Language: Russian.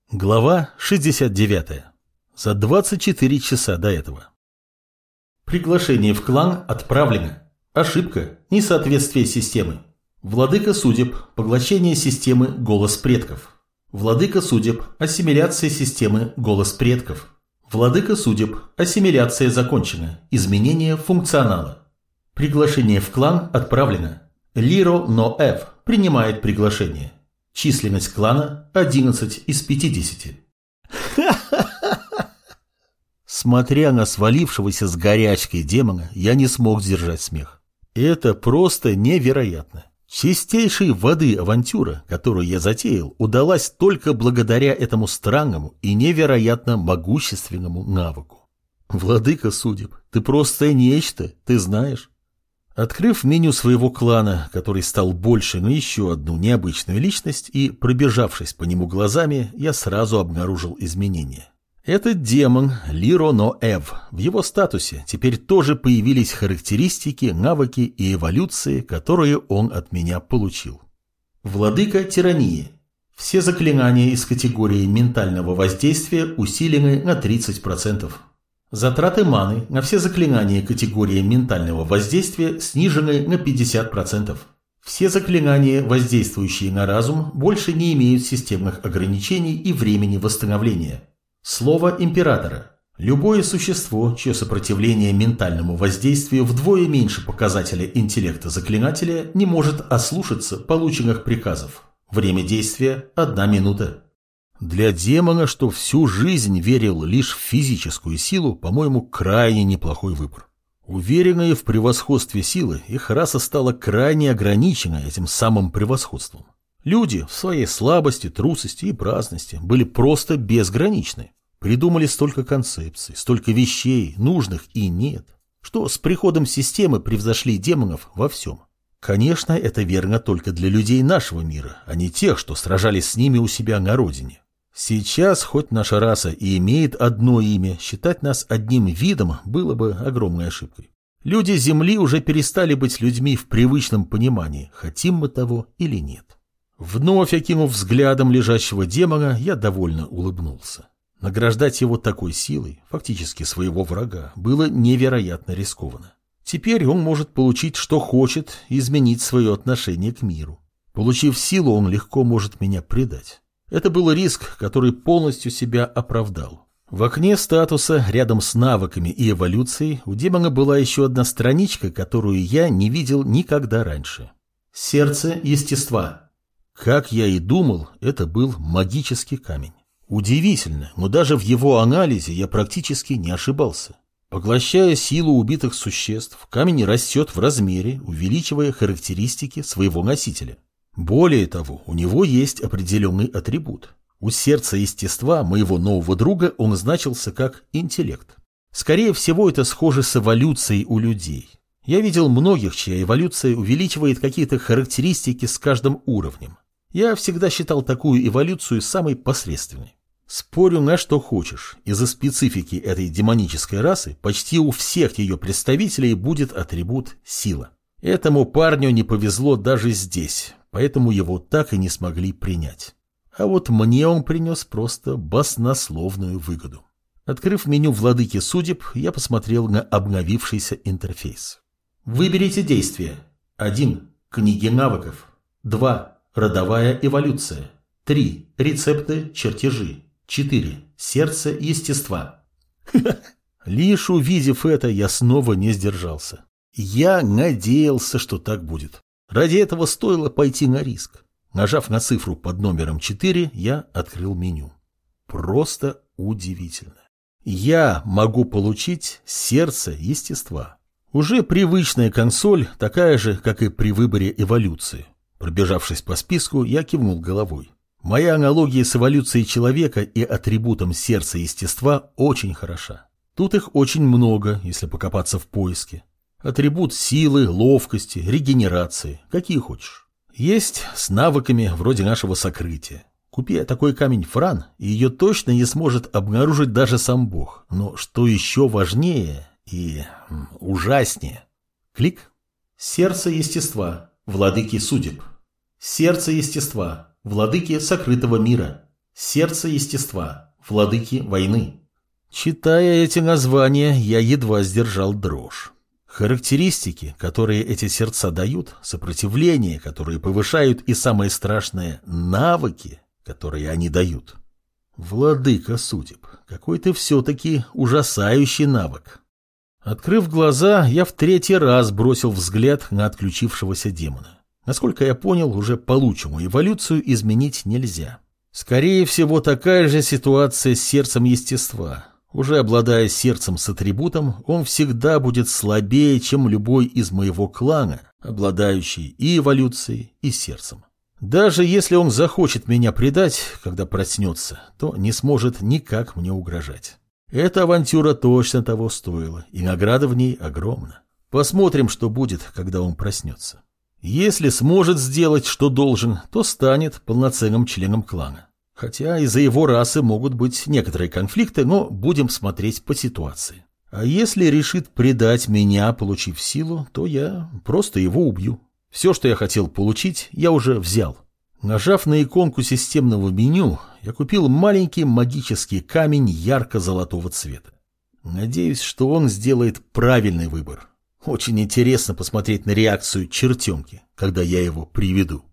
Глава 69. За 24 часа до этого. Приглашение в клан отправлено. Ошибка. Несоответствие системы. Владыка судеб. Поглощение системы «Голос предков». Владыка судеб. Ассимиляция системы «Голос предков». Владыка судеб. Ассимиляция закончена. Изменение функционала. Приглашение в клан отправлено. Лиро Ноэв принимает приглашение. Численность клана 11 из 50. Смотря на свалившегося с горячкой демона, я не смог сдержать смех. Это просто невероятно. Чистейшей воды авантюра, которую я затеял, удалась только благодаря этому странному и невероятно могущественному навыку. Владыка судеб, ты просто нечто, ты знаешь. Открыв меню своего клана, который стал больше на еще одну необычную личность, и пробежавшись по нему глазами, я сразу обнаружил изменения. Этот демон Лиро Ноэв, в его статусе теперь тоже появились характеристики, навыки и эволюции, которые он от меня получил. Владыка тирании. Все заклинания из категории ментального воздействия усилены на 30%. Затраты маны на все заклинания категории ментального воздействия снижены на 50%. Все заклинания, воздействующие на разум, больше не имеют системных ограничений и времени восстановления. Слово императора. Любое существо, чье сопротивление ментальному воздействию вдвое меньше показателя интеллекта заклинателя, не может ослушаться полученных приказов. Время действия – 1 минута. Для демона, что всю жизнь верил лишь в физическую силу, по-моему, крайне неплохой выбор. Уверенные в превосходстве силы, их раса стала крайне ограничена этим самым превосходством. Люди в своей слабости, трусости и праздности были просто безграничны. Придумали столько концепций, столько вещей, нужных и нет, что с приходом системы превзошли демонов во всем. Конечно, это верно только для людей нашего мира, а не тех, что сражались с ними у себя на родине. Сейчас, хоть наша раса и имеет одно имя, считать нас одним видом было бы огромной ошибкой. Люди Земли уже перестали быть людьми в привычном понимании, хотим мы того или нет. Вновь окинув взглядом лежащего демона, я довольно улыбнулся. Награждать его такой силой, фактически своего врага, было невероятно рискованно. Теперь он может получить, что хочет, и изменить свое отношение к миру. Получив силу, он легко может меня предать. Это был риск, который полностью себя оправдал. В окне статуса, рядом с навыками и эволюцией, у демона была еще одна страничка, которую я не видел никогда раньше. Сердце естества. Как я и думал, это был магический камень. Удивительно, но даже в его анализе я практически не ошибался. Поглощая силу убитых существ, камень растет в размере, увеличивая характеристики своего носителя. Более того, у него есть определенный атрибут. У сердца естества моего нового друга он значился как интеллект. Скорее всего, это схоже с эволюцией у людей. Я видел многих, чья эволюция увеличивает какие-то характеристики с каждым уровнем. Я всегда считал такую эволюцию самой посредственной. Спорю на что хочешь, из-за специфики этой демонической расы почти у всех ее представителей будет атрибут сила. Этому парню не повезло даже здесь, поэтому его так и не смогли принять. А вот мне он принес просто баснословную выгоду. Открыв меню владыки судеб, я посмотрел на обновившийся интерфейс. Выберите действие. 1. Книги навыков. 2. Родовая эволюция. 3. Рецепты, чертежи. 4. Сердце естества. Лишь увидев это, я снова не сдержался. Я надеялся, что так будет. Ради этого стоило пойти на риск. Нажав на цифру под номером 4, я открыл меню. Просто удивительно. Я могу получить сердце естества. Уже привычная консоль, такая же, как и при выборе эволюции. Пробежавшись по списку, я кивнул головой. Моя аналогия с эволюцией человека и атрибутом сердца естества очень хороша. Тут их очень много, если покопаться в поиске. Атрибут силы, ловкости, регенерации, какие хочешь. Есть с навыками вроде нашего сокрытия. Купи такой камень Фран, и ее точно не сможет обнаружить даже сам Бог. Но что еще важнее и ужаснее. Клик. Сердце естества. Владыки судеб. Сердце естества. Владыки сокрытого мира. Сердце естества. Владыки войны. Читая эти названия, я едва сдержал дрожь. Характеристики, которые эти сердца дают, сопротивление, которые повышают, и самое страшное – навыки, которые они дают. Владыка судеб, какой ты все-таки ужасающий навык. Открыв глаза, я в третий раз бросил взгляд на отключившегося демона. Насколько я понял, уже полученную эволюцию изменить нельзя. Скорее всего, такая же ситуация с сердцем естества. Уже обладая сердцем с атрибутом, он всегда будет слабее, чем любой из моего клана, обладающий и эволюцией, и сердцем. Даже если он захочет меня предать, когда проснется, то не сможет никак мне угрожать. Эта авантюра точно того стоила, и награда в ней огромна. Посмотрим, что будет, когда он проснется. Если сможет сделать, что должен, то станет полноценным членом клана. Хотя из-за его расы могут быть некоторые конфликты, но будем смотреть по ситуации. А если решит предать меня, получив силу, то я просто его убью. Все, что я хотел получить, я уже взял. Нажав на иконку системного меню, я купил маленький магический камень ярко-золотого цвета. Надеюсь, что он сделает правильный выбор. Очень интересно посмотреть на реакцию чертенки, когда я его приведу.